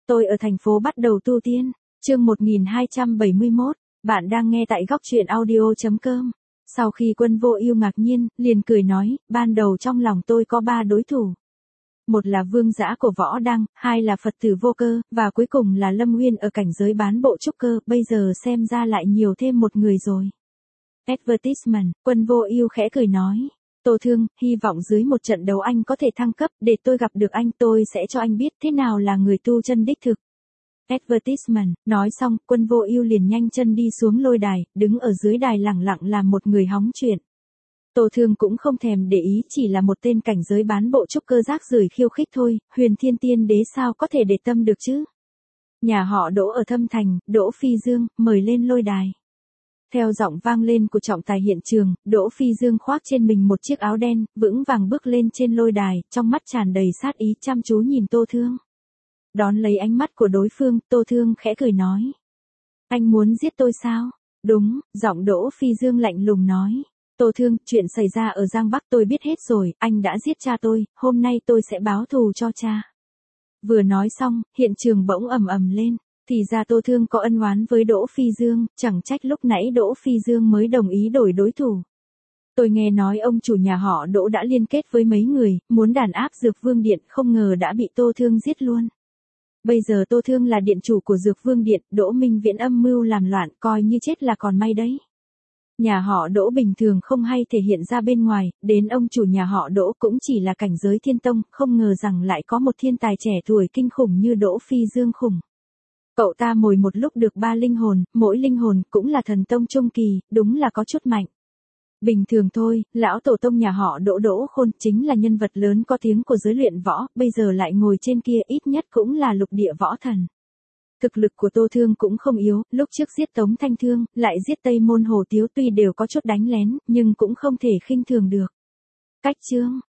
Tôi ở thành phố bắt đầu tu tiên. Chương 1271, bạn đang nghe tại góc truyện audio.com. Sau khi Quân Vô Ưu ngạc nhiên, liền cười nói, ban đầu trong lòng tôi có 3 đối thủ. Một là Vương Dã của Võ Đăng, hai là Phật tử Vô Cơ, và cuối cùng là Lâm Nguyên ở cảnh giới bán bộ trúc cơ, bây giờ xem ra lại nhiều thêm một người rồi. Advertisement, Quân Vô Ưu khẽ cười nói. Tô Thương, hy vọng dưới một trận đấu anh có thể thăng cấp, để tôi gặp được anh, tôi sẽ cho anh biết thế nào là người tu chân đích thực. Advertisement, nói xong, Quân Vô Ưu liền nhanh chân đi xuống lôi đài, đứng ở dưới đài lẳng lặng làm một người hóng chuyện. Tô Thương cũng không thèm để ý, chỉ là một tên cảnh giới bán bộ trúc cơ rác rưởi khiêu khích thôi, Huyền Thiên Tiên Đế sao có thể để tâm được chứ? Nhà họ Đỗ ở Thâm Thành, Đỗ Phi Dương, mời lên lôi đài. Theo giọng vang lên của trọng tài hiện trường, Đỗ Phi Dương khoác trên mình một chiếc áo đen, vững vàng bước lên trên lôi đài, trong mắt tràn đầy sát ý chăm chú nhìn Tô Thương. Đón lấy ánh mắt của đối phương, Tô Thương khẽ cười nói. Anh muốn giết tôi sao? Đúng, giọng Đỗ Phi Dương lạnh lùng nói. Tô Thương, chuyện xảy ra ở Giang Bắc tôi biết hết rồi, anh đã giết cha tôi, hôm nay tôi sẽ báo thù cho cha. Vừa nói xong, hiện trường bỗng ầm ầm lên. Thì ra Tô Thương có ân oán với Đỗ Phi Dương, chẳng trách lúc nãy Đỗ Phi Dương mới đồng ý đổi đối thủ. Tôi nghe nói ông chủ nhà họ Đỗ đã liên kết với mấy người, muốn đàn áp Dược Vương Điện, không ngờ đã bị Tô Thương giết luôn. Bây giờ Tô Thương là điện chủ của Dược Vương Điện, Đỗ Minh Viễn âm mưu làm loạn, coi như chết là còn may đấy. Nhà họ Đỗ bình thường không hay thể hiện ra bên ngoài, đến ông chủ nhà họ Đỗ cũng chỉ là cảnh giới thiên tông, không ngờ rằng lại có một thiên tài trẻ tuổi kinh khủng như Đỗ Phi Dương khủng. Cậu ta mồi một lúc được 3 linh hồn, mỗi linh hồn cũng là thần tông trung kỳ, đúng là có chút mạnh. Bình thường thôi, lão tổ tông nhà họ Đỗ Đỗ Khôn chính là nhân vật lớn có tiếng của giới luyện võ, bây giờ lại ngồi trên kia ít nhất cũng là lục địa võ thần. Thực lực của Tô Thương cũng không yếu, lúc trước giết Tống Thanh Thương, lại giết Tây Môn Hồ Tiếu tuy đều có chút đánh lén, nhưng cũng không thể khinh thường được. Cách chương,